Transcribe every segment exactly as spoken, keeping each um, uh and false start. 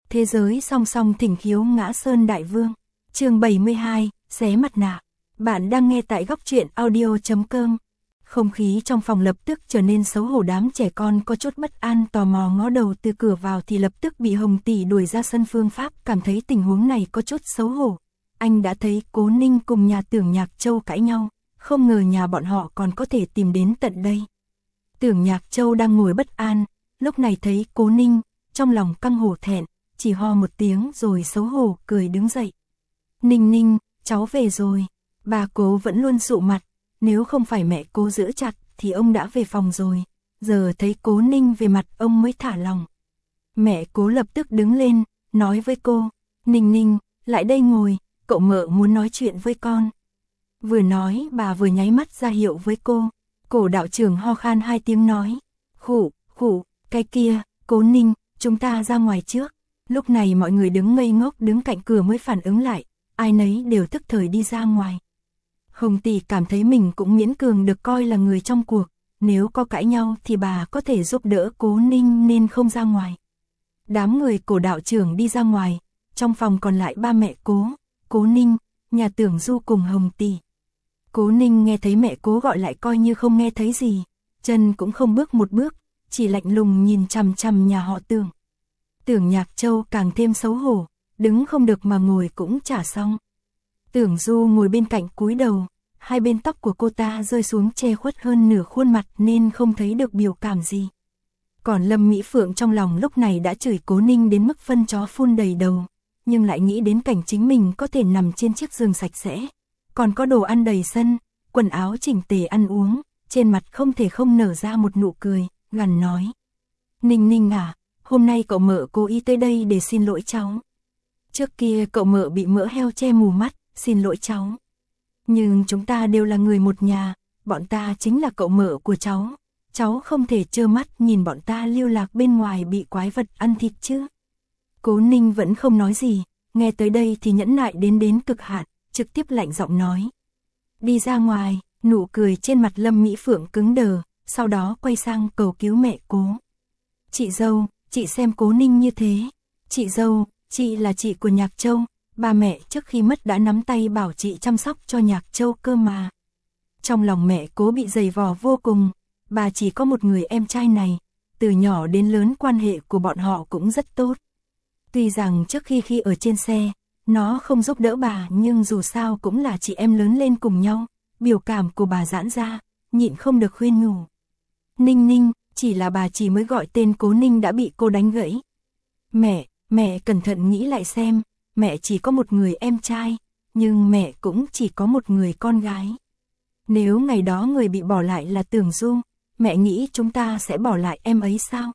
Thế giới song song thỉnh khiếu ngã sơn đại vương. Chương bảy mươi hai, xé mặt nạ. Bạn đang nghe tại góc truyện audio chấm com. Không khí trong phòng lập tức trở nên xấu hổ, đám trẻ con có chút bất an tò mò ngó đầu từ cửa vào thì lập tức bị Hồng tỷ đuổi ra sân. Phương Pháp cảm thấy tình huống này có chút xấu hổ. Anh đã thấy Cố Ninh cùng nhà Tưởng Nhạc Châu cãi nhau, không ngờ nhà bọn họ còn có thể tìm đến tận đây. Tưởng Nhạc Châu đang ngồi bất an, lúc này thấy Cố Ninh, trong lòng căng hổ thẹn, chỉ ho một tiếng rồi xấu hổ cười đứng dậy. Ninh Ninh, cháu về rồi. Bà Cố vẫn luôn sụ mặt, nếu không phải mẹ Cố giữ chặt thì ông đã về phòng rồi. Giờ thấy Cố Ninh về mặt ông mới thả lòng. Mẹ Cố lập tức đứng lên, nói với cô, Ninh Ninh, lại đây ngồi, cậu mợ muốn nói chuyện với con. Vừa nói bà vừa nháy mắt ra hiệu với cô. Cổ đạo trưởng ho khan hai tiếng nói, khụ, khụ, cái kia, Cố Ninh, chúng ta ra ngoài trước. Lúc này mọi người đứng ngây ngốc đứng cạnh cửa mới phản ứng lại, ai nấy đều tức thời đi ra ngoài. Hồng tỷ cảm thấy mình cũng miễn cường được coi là người trong cuộc, nếu có cãi nhau thì bà có thể giúp đỡ Cố Ninh nên không ra ngoài. Đám người cổ đạo trưởng đi ra ngoài, trong phòng còn lại ba mẹ Cố, Cố Ninh, nhà Tưởng Du cùng Hồng tỷ. Cố Ninh nghe thấy mẹ Cố gọi lại coi như không nghe thấy gì, chân cũng không bước một bước, chỉ lạnh lùng nhìn chằm chằm nhà họ Tưởng. Tưởng Nhạc Châu càng thêm xấu hổ, đứng không được mà ngồi cũng chả xong. Tưởng Du ngồi bên cạnh cúi đầu, hai bên tóc của cô ta rơi xuống che khuất hơn nửa khuôn mặt nên không thấy được biểu cảm gì. Còn Lâm Mỹ Phượng trong lòng lúc này đã chửi Cố Ninh đến mức phân chó phun đầy đầu, nhưng lại nghĩ đến cảnh chính mình có thể nằm trên chiếc giường sạch sẽ, còn có đồ ăn đầy sân, quần áo chỉnh tề ăn uống, trên mặt không thể không nở ra một nụ cười, gằn nói. Ninh Ninh à, hôm nay cậu mợ cố ý tới đây để xin lỗi cháu. Trước kia cậu mợ bị mỡ heo che mù mắt, xin lỗi cháu. Nhưng chúng ta đều là người một nhà, bọn ta chính là cậu mợ của cháu. Cháu không thể trơ mắt nhìn bọn ta lưu lạc bên ngoài bị quái vật ăn thịt chứ. Cố Ninh vẫn không nói gì, nghe tới đây thì nhẫn nại đến đến cực hạn, trực tiếp lạnh giọng nói. Đi ra ngoài, nụ cười trên mặt Lâm Mỹ Phượng cứng đờ, sau đó quay sang cầu cứu mẹ Cố. Chị dâu, chị xem Cố Ninh như thế. Chị dâu, chị là chị của Nhạc Châu, ba mẹ trước khi mất đã nắm tay bảo chị chăm sóc cho Nhạc Châu cơ mà. Trong lòng mẹ Cố bị dày vò vô cùng, bà chỉ có một người em trai này, từ nhỏ đến lớn quan hệ của bọn họ cũng rất tốt. Tuy rằng trước khi khi ở trên xe, nó không giúp đỡ bà nhưng dù sao cũng là chị em lớn lên cùng nhau, biểu cảm của bà giãn ra, nhịn không được khuyên nhủ. Ninh Ninh, chỉ là bà chỉ mới gọi tên Cố Ninh đã bị cô đánh gãy. Mẹ, mẹ cẩn thận nghĩ lại xem, mẹ chỉ có một người em trai, nhưng mẹ cũng chỉ có một người con gái. Nếu ngày đó người bị bỏ lại là Tưởng Du, mẹ nghĩ chúng ta sẽ bỏ lại em ấy sao?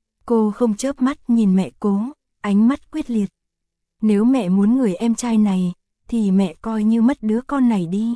Cô không chớp mắt nhìn mẹ Cố, ánh mắt quyết liệt. Nếu mẹ muốn người em trai này, thì mẹ coi như mất đứa con này đi.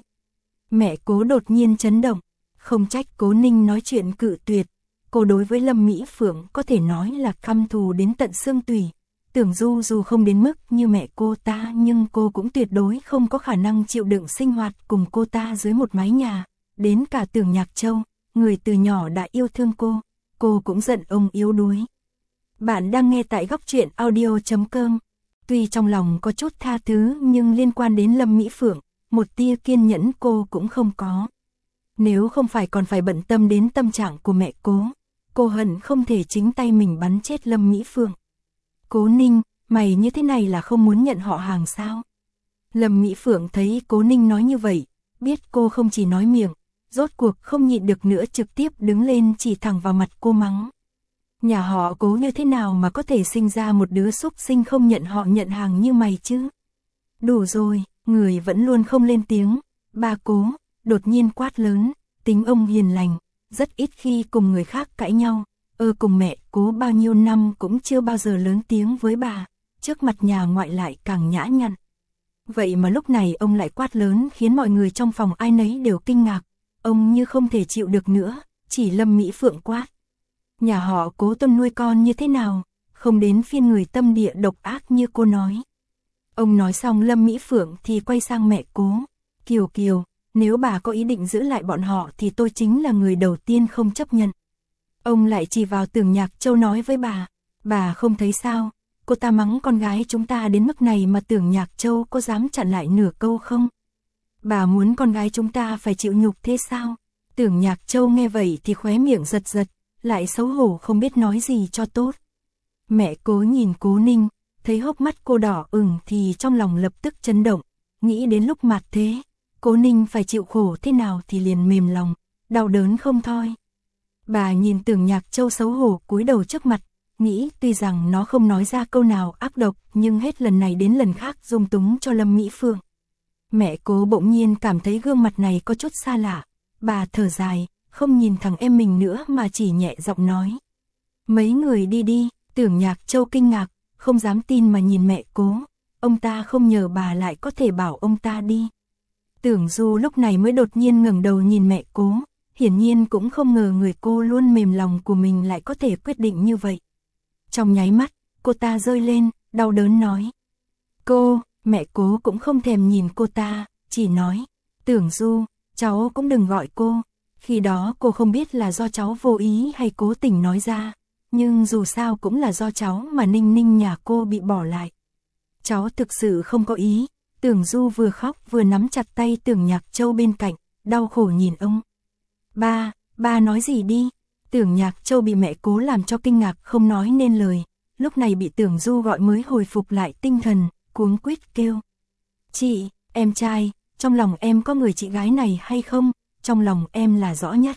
Mẹ Cố đột nhiên chấn động, không trách Cố Ninh nói chuyện cự tuyệt. Cô đối với Lâm Mỹ Phượng có thể nói là căm thù đến tận xương tủy. Tưởng Du dù không đến mức như mẹ cô ta nhưng cô cũng tuyệt đối không có khả năng chịu đựng sinh hoạt cùng cô ta dưới một mái nhà. Đến cả Tưởng Nhạc Châu, người từ nhỏ đã yêu thương cô, cô cũng giận ông yếu đuối. Bạn đang nghe tại góc truyện audio chấm com. Tuy trong lòng có chút tha thứ nhưng liên quan đến Lâm Mỹ Phượng, một tia kiên nhẫn cô cũng không có. Nếu không phải còn phải bận tâm đến tâm trạng của mẹ Cố, cô hận không thể chính tay mình bắn chết Lâm Mỹ Phượng. Cố Ninh, mày như thế này là không muốn nhận họ hàng sao? Lâm Mỹ Phượng thấy Cố Ninh nói như vậy, biết cô không chỉ nói miệng, rốt cuộc không nhịn được nữa trực tiếp đứng lên chỉ thẳng vào mặt cô mắng. Nhà họ Cố như thế nào mà có thể sinh ra một đứa súc sinh không nhận họ nhận hàng như mày chứ? Đủ rồi, người vẫn luôn không lên tiếng, bà Cố đột nhiên quát lớn, tính ông hiền lành, rất ít khi cùng người khác cãi nhau, ơ cùng mẹ Cố bao nhiêu năm cũng chưa bao giờ lớn tiếng với bà, trước mặt nhà ngoại lại càng nhã nhặn. Vậy mà lúc này ông lại quát lớn khiến mọi người trong phòng ai nấy đều kinh ngạc, ông như không thể chịu được nữa, chỉ Lâm Mỹ Phượng quát. Nhà họ Cố tuân nuôi con như thế nào, không đến phiên người tâm địa độc ác như cô nói. Ông nói xong Lâm Mỹ Phượng thì quay sang mẹ Cố, Kiều Kiều, nếu bà có ý định giữ lại bọn họ thì tôi chính là người đầu tiên không chấp nhận. Ông lại chỉ vào Tưởng Nhạc Châu nói với bà, bà không thấy sao, cô ta mắng con gái chúng ta đến mức này mà Tưởng Nhạc Châu có dám chặn lại nửa câu không? Bà muốn con gái chúng ta phải chịu nhục thế sao? Tưởng Nhạc Châu nghe vậy thì khóe miệng giật giật, lại xấu hổ không biết nói gì cho tốt. Mẹ Cố nhìn Cố Ninh, thấy hốc mắt cô đỏ ửng thì trong lòng lập tức chấn động, nghĩ đến lúc mạt thế, Cố Ninh phải chịu khổ thế nào thì liền mềm lòng, đau đớn không thôi. Bà nhìn Tưởng Nhạc Châu xấu hổ cúi đầu trước mặt, nghĩ tuy rằng nó không nói ra câu nào ác độc nhưng hết lần này đến lần khác dung túng cho Lâm Mỹ Phượng. Mẹ Cố bỗng nhiên cảm thấy gương mặt này có chút xa lạ, bà thở dài, không nhìn thẳng em mình nữa mà chỉ nhẹ giọng nói. Mấy người đi đi. Tưởng Nhạc Châu kinh ngạc, không dám tin mà nhìn mẹ Cố, ông ta không nhờ bà lại có thể bảo ông ta đi. Tưởng Du lúc này mới đột nhiên ngẩng đầu nhìn mẹ Cố, hiển nhiên cũng không ngờ người cô luôn mềm lòng của mình lại có thể quyết định như vậy. Trong nháy mắt, cô ta rơi lên, đau đớn nói. Cô, mẹ Cố cũng không thèm nhìn cô ta, chỉ nói. Tưởng Du, cháu cũng đừng gọi cô. Khi đó cô không biết là do cháu vô ý hay cố tình nói ra. Nhưng dù sao cũng là do cháu mà Ninh Ninh nhà cô bị bỏ lại. Cháu thực sự không có ý. Tưởng Du vừa khóc vừa nắm chặt tay Tưởng Nhạc Châu bên cạnh, đau khổ nhìn ông. Ba, ba nói gì đi. Tưởng Nhạc Châu bị mẹ Cố làm cho kinh ngạc không nói nên lời. Lúc này bị Tưởng Du gọi mới hồi phục lại tinh thần, cuống quýt kêu. Chị, em trai, trong lòng em có người chị gái này hay không? Trong lòng em là rõ nhất.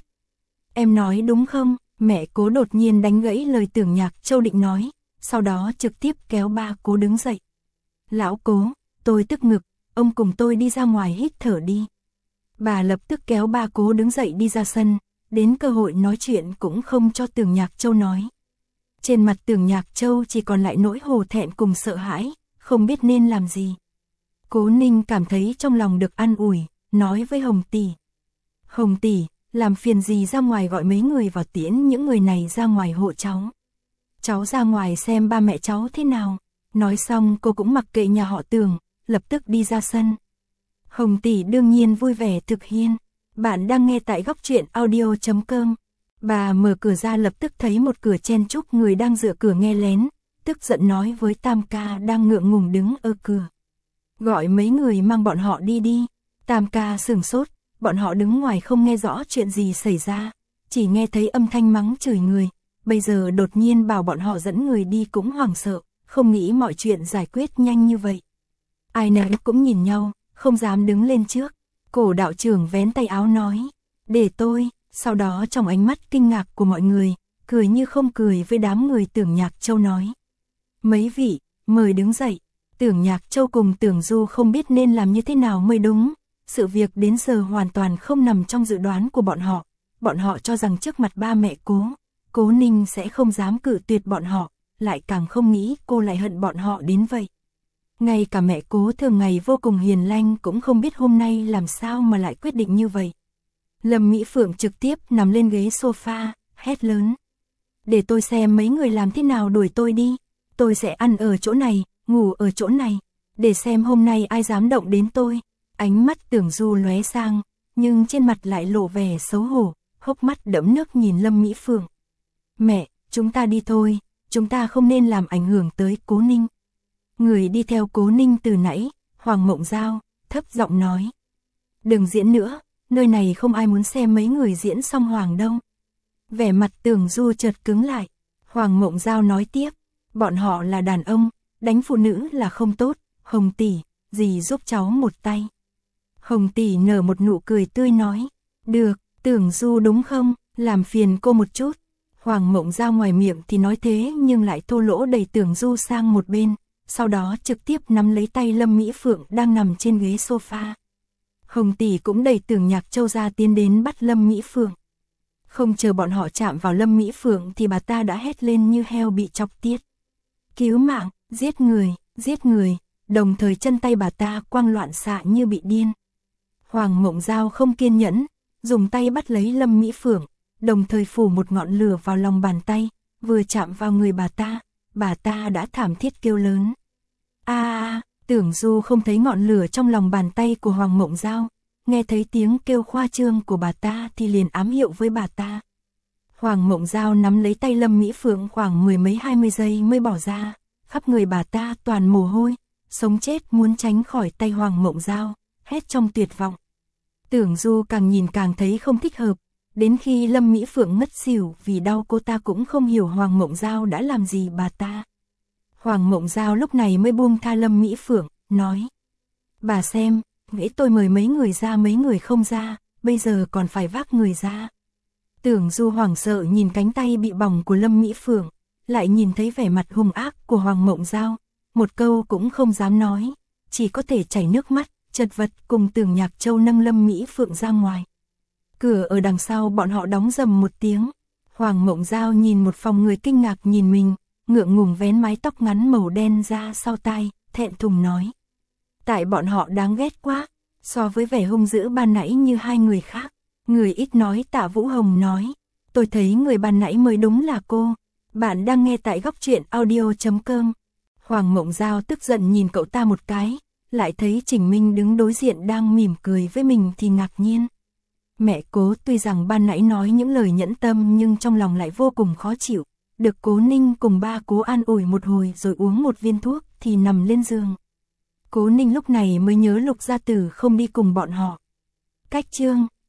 Em nói đúng không? Mẹ Cố đột nhiên đánh gãy lời Tưởng Nhạc Châu định nói, sau đó trực tiếp kéo ba Cố đứng dậy. Lão Cố, tôi tức ngực, ông cùng tôi đi ra ngoài hít thở đi. Bà lập tức kéo ba Cố đứng dậy đi ra sân, đến cơ hội nói chuyện cũng không cho Tưởng Nhạc Châu nói. Trên mặt Tưởng Nhạc Châu chỉ còn lại nỗi hổ thẹn cùng sợ hãi, không biết nên làm gì. Cố Ninh cảm thấy trong lòng được an ủi, nói với Hồng Tỷ. Hồng Tỷ, làm phiền gì ra ngoài gọi mấy người vào tiễn những người này ra ngoài hộ cháu. Cháu ra ngoài xem ba mẹ cháu thế nào. Nói xong cô cũng mặc kệ nhà họ Tưởng, lập tức đi ra sân. Hồng Tỷ đương nhiên vui vẻ thực hiện. Bạn đang nghe tại góc truyện audio chấm com. Bà mở cửa ra lập tức thấy một cửa chen chúc người đang dựa cửa nghe lén, tức giận nói với Tam Ca đang ngượng ngùng đứng ở cửa. Gọi mấy người mang bọn họ đi đi. Tam Ca sửng sốt, bọn họ đứng ngoài không nghe rõ chuyện gì xảy ra, chỉ nghe thấy âm thanh mắng chửi người, bây giờ đột nhiên bảo bọn họ dẫn người đi cũng hoảng sợ, không nghĩ mọi chuyện giải quyết nhanh như vậy. Ai nấy cũng nhìn nhau, không dám đứng lên trước. Cổ đạo trưởng vén tay áo nói, để tôi, sau đó trong ánh mắt kinh ngạc của mọi người, cười như không cười với đám người Tưởng Nhạc Châu nói. Mấy vị, mời đứng dậy. Tưởng Nhạc Châu cùng Tưởng Du không biết nên làm như thế nào mới đúng. Sự việc đến giờ hoàn toàn không nằm trong dự đoán của bọn họ. Bọn họ cho rằng trước mặt ba mẹ Cố, Cố Ninh sẽ không dám cự tuyệt bọn họ, lại càng không nghĩ cô lại hận bọn họ đến vậy. Ngay cả mẹ Cố thường ngày vô cùng hiền lành cũng không biết hôm nay làm sao mà lại quyết định như vậy. Lâm Mỹ Phượng trực tiếp nằm lên ghế sofa, hét lớn. Để tôi xem mấy người làm thế nào đuổi tôi đi. Tôi sẽ ăn ở chỗ này, ngủ ở chỗ này. Để xem hôm nay ai dám động đến tôi. Ánh mắt Tưởng Du lóe sang, nhưng trên mặt lại lộ vẻ xấu hổ, hốc mắt đẫm nước nhìn Lâm Mỹ Phượng. Mẹ, chúng ta đi thôi, chúng ta không nên làm ảnh hưởng tới Cố Ninh. Người đi theo Cố Ninh từ nãy, Hoàng Mộng Giao, thấp giọng nói. Đừng diễn nữa, nơi này không ai muốn xem mấy người diễn song hoàng đâu. Vẻ mặt Tưởng Du chợt cứng lại, Hoàng Mộng Giao nói tiếp, bọn họ là đàn ông, đánh phụ nữ là không tốt, Hồng tỷ, dì giúp cháu một tay. Hồng tỷ nở một nụ cười tươi nói, được, Tưởng Du đúng không, làm phiền cô một chút. Hoàng Mộng Giao ngoài miệng thì nói thế nhưng lại thô lỗ đẩy Tưởng Du sang một bên, sau đó trực tiếp nắm lấy tay Lâm Mỹ Phượng đang nằm trên ghế sofa. Hồng tỷ cũng đẩy Tưởng Nhạc Châu ra tiến đến bắt Lâm Mỹ Phượng. Không chờ bọn họ chạm vào Lâm Mỹ Phượng thì bà ta đã hét lên như heo bị chọc tiết. Cứu mạng, giết người, giết người, đồng thời chân tay bà ta quăng loạn xạ như bị điên. Hoàng Mộng Giao không kiên nhẫn, dùng tay bắt lấy Lâm Mỹ Phượng, đồng thời phủ một ngọn lửa vào lòng bàn tay, vừa chạm vào người bà ta, bà ta đã thảm thiết kêu lớn. A à, Tưởng Du không thấy ngọn lửa trong lòng bàn tay của Hoàng Mộng Giao, nghe thấy tiếng kêu khoa trương của bà ta thì liền ám hiệu với bà ta. Hoàng Mộng Giao nắm lấy tay Lâm Mỹ Phượng khoảng mười mấy hai mươi giây mới bỏ ra, khắp người bà ta toàn mồ hôi, sống chết muốn tránh khỏi tay Hoàng Mộng Giao, hét trong tuyệt vọng. Tưởng Du càng nhìn càng thấy không thích hợp, đến khi Lâm Mỹ Phượng ngất xỉu vì đau cô ta cũng không hiểu Hoàng Mộng Giao đã làm gì bà ta. Hoàng Mộng Giao lúc này mới buông tha Lâm Mỹ Phượng, nói: bà xem, nghĩ tôi mời mấy người ra mấy người không ra, bây giờ còn phải vác người ra. Tưởng Du hoảng sợ nhìn cánh tay bị bỏng của Lâm Mỹ Phượng, lại nhìn thấy vẻ mặt hung ác của Hoàng Mộng Giao, một câu cũng không dám nói, chỉ có thể chảy nước mắt, chật vật cùng Tưởng Nhạc Châu nâng Lâm Mỹ Phượng ra ngoài. Cửa ở đằng sau bọn họ đóng rầm một tiếng, Hoàng Mộng Giao nhìn một phòng người kinh ngạc nhìn mình, ngượng ngùng vén mái tóc ngắn màu đen ra sau tai, thẹn thùng nói: tại bọn họ đáng ghét quá, so với vẻ hung dữ ban nãy như hai người khác. Người ít nói Tạ Vũ Hồng nói: tôi thấy người ban nãy mới đúng là cô. Bạn đang nghe tại góc truyện audio chấm com. Hoàng Mộng Giao tức giận nhìn cậu ta một cái, lại thấy Trình Minh đứng đối diện đang mỉm cười với mình thì ngạc nhiên. Mẹ Cố tuy rằng ban nãy nói những lời nhẫn tâm nhưng trong lòng lại vô cùng khó chịu, được Cố Ninh cùng ba Cố an ủi một hồi rồi uống một viên thuốc thì nằm lên giường. Cố Ninh lúc này mới nhớ Lục Gia Tử không đi cùng bọn họ. Cách chương